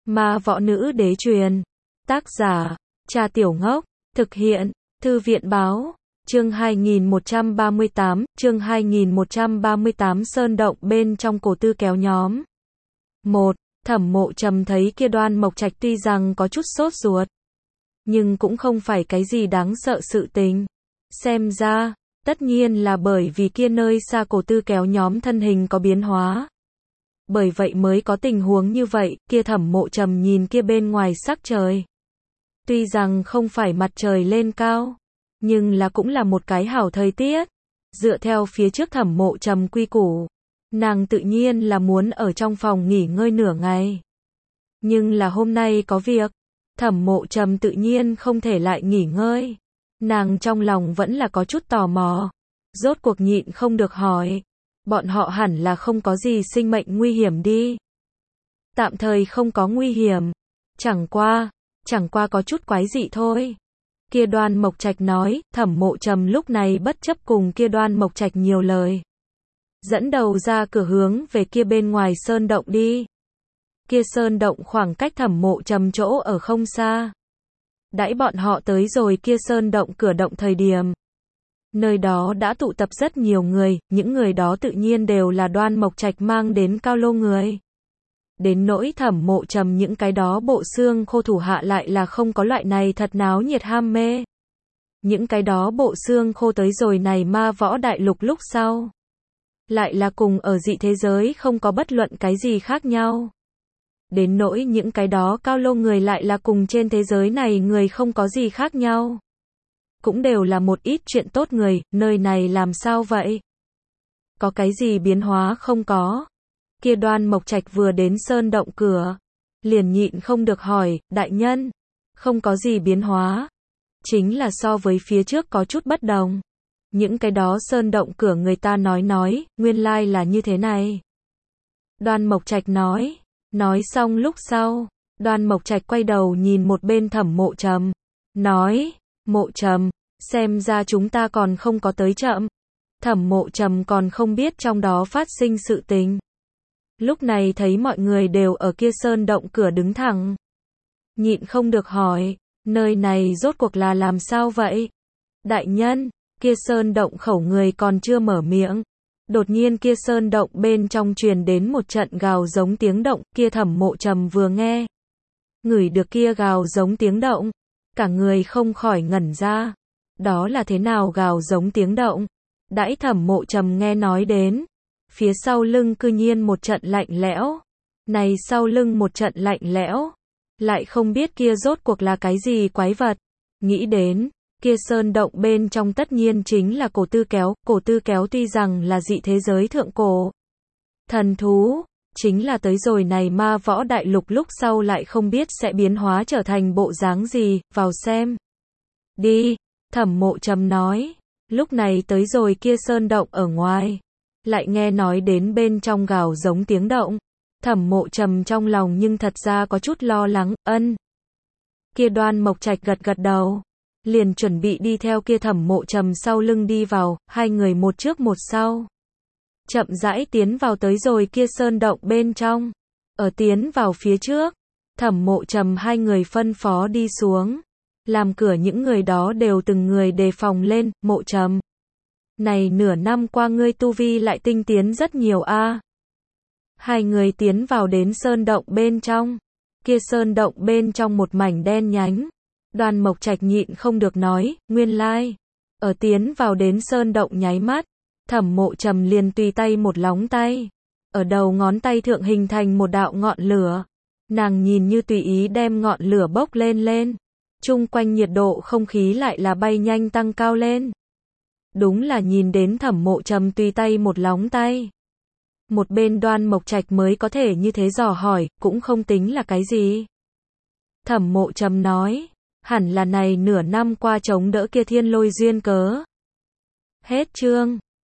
Ma võ nữ đế truyền. Tác giả, Cha Tiểu Ngốc. Thực hiện, Thư viện báo. Chương 2138 Sơn động bên trong cổ tư kéo nhóm. 1. Thẩm Mộ Trầm thấy kia Đoan Mộc Trạch tuy rằng có chút sốt ruột, nhưng cũng không phải cái gì đáng sợ sự tình. Xem ra, tất nhiên là bởi vì kia nơi xa cổ tư kéo nhóm thân hình có biến hóa. Bởi vậy mới có tình huống như vậy. Kia Thẩm Mộ Trầm nhìn kia bên ngoài sắc trời. Tuy rằng không phải mặt trời lên cao, nhưng là cũng là một cái hảo thời tiết. Dựa theo phía trước Thẩm Mộ Trầm quy củ, nàng tự nhiên là muốn ở trong phòng nghỉ ngơi nửa ngày. Nhưng là hôm nay có việc, Thẩm Mộ Trầm tự nhiên không thể lại nghỉ ngơi. Nàng trong lòng vẫn là có chút tò mò. Rốt cuộc nhịn không được hỏi. Bọn họ hẳn là không có gì sinh mệnh nguy hiểm đi. Tạm thời không có nguy hiểm. Chẳng qua có chút quái dị thôi. Kia Đoan Mộc Trạch nói. Thẩm Mộ Trầm lúc này bất chấp cùng kia Đoan Mộc Trạch nhiều lời, dẫn đầu ra cửa hướng về kia bên ngoài sơn động đi. Kia sơn động khoảng cách Thẩm Mộ Trầm chỗ ở không xa. Đãi bọn họ tới rồi kia sơn động cửa động thời điểm, nơi đó đã tụ tập rất nhiều người. Những người đó tự nhiên đều là Đoan Mộc Trạch mang đến cao lô người. Đến nỗi Thẩm Mộ Trầm những cái đó bộ xương khô thủ hạ lại là không có loại này thật náo nhiệt ham mê. Những cái đó bộ xương khô tới rồi này ma võ đại lục lúc sau, lại là cùng ở dị thế giới không có bất luận cái gì khác nhau. Đến nỗi những cái đó cao lô người lại là cùng trên thế giới này người không có gì khác nhau. Cũng đều là một ít chuyện tốt người. Nơi này làm sao vậy? Có cái gì biến hóa không có? Kia Đoan Mộc Trạch vừa đến sơn động cửa, liền nhịn không được hỏi. Đại nhân, không có gì biến hóa, chính là so với phía trước có chút bất đồng. Những cái đó sơn động cửa người ta nói, nguyên lai là như thế này. Đoan Mộc Trạch nói. Nói xong lúc sau, Đoan Mộc Trạch quay đầu nhìn một bên Thẩm Mộ Trầm, nói, Mộ Trầm, xem ra chúng ta còn không có tới chậm. Thẩm Mộ Trầm còn không biết trong đó phát sinh sự tình. Lúc này thấy mọi người đều ở kia sơn động cửa đứng thẳng, nhịn không được hỏi, nơi này rốt cuộc là làm sao vậy? Đại nhân, kia sơn động khẩu người còn chưa mở miệng. Đột nhiên kia sơn động bên trong truyền đến một trận gào giống tiếng động. Kia Thẩm Mộ Trầm vừa nghe, ngửi được kia gào giống tiếng động, cả người không khỏi ngẩn ra. Đó là thế nào gào giống tiếng động? Đãi Thẩm Mộ Trầm nghe nói đến, phía sau lưng cư nhiên một trận lạnh lẽo. Này sau lưng một trận lạnh lẽo, lại không biết kia rốt cuộc là cái gì quái vật. Nghĩ đến, kia sơn động bên trong tất nhiên chính là cổ tư kéo. Cổ tư kéo tuy rằng là dị thế giới thượng cổ thần thú, chính là tới rồi này ma võ đại lục lúc sau lại không biết sẽ biến hóa trở thành bộ dáng gì. Vào xem đi, Thẩm Mộ Trầm nói. Lúc này tới rồi kia sơn động ở ngoài, lại nghe nói đến bên trong gào giống tiếng động. Thẩm Mộ Trầm trong lòng nhưng thật ra có chút lo lắng. Kia Đoan Mộc Trạch gật gật đầu, liền chuẩn bị đi theo kia Thẩm Mộ Trầm sau lưng đi vào. Hai người một trước một sau, chậm rãi tiến vào tới rồi kia sơn động bên trong. Ở tiến vào phía trước, Thẩm Mộ Trầm hai người phân phó đi xuống, làm cửa những người đó đều từng người đề phòng lên. Mộ Trầm, này nửa năm qua ngươi tu vi lại tinh tiến rất nhiều a. Hai người tiến vào đến sơn động bên trong. Kia sơn động bên trong một mảnh đen nhánh. Đoan Mộc Trạch nhịn không được nói, nguyên lai, ở tiến vào đến sơn động nháy mắt, Thẩm Mộ Trầm liền tùy tay một lóng tay, ở đầu ngón tay thượng hình thành một đạo ngọn lửa. Nàng nhìn như tùy ý đem ngọn lửa bốc lên, chung quanh nhiệt độ không khí lại là bay nhanh tăng cao lên. Đúng là nhìn đến Thẩm Mộ Trầm tùy tay một lóng tay. Một bên Đoan Mộc Trạch mới có thể như thế dò hỏi, cũng không tính là cái gì. Thẩm Mộ Trầm nói, hẳn là này nửa năm qua chống đỡ kia thiên lôi duyên cớ. Hết chương.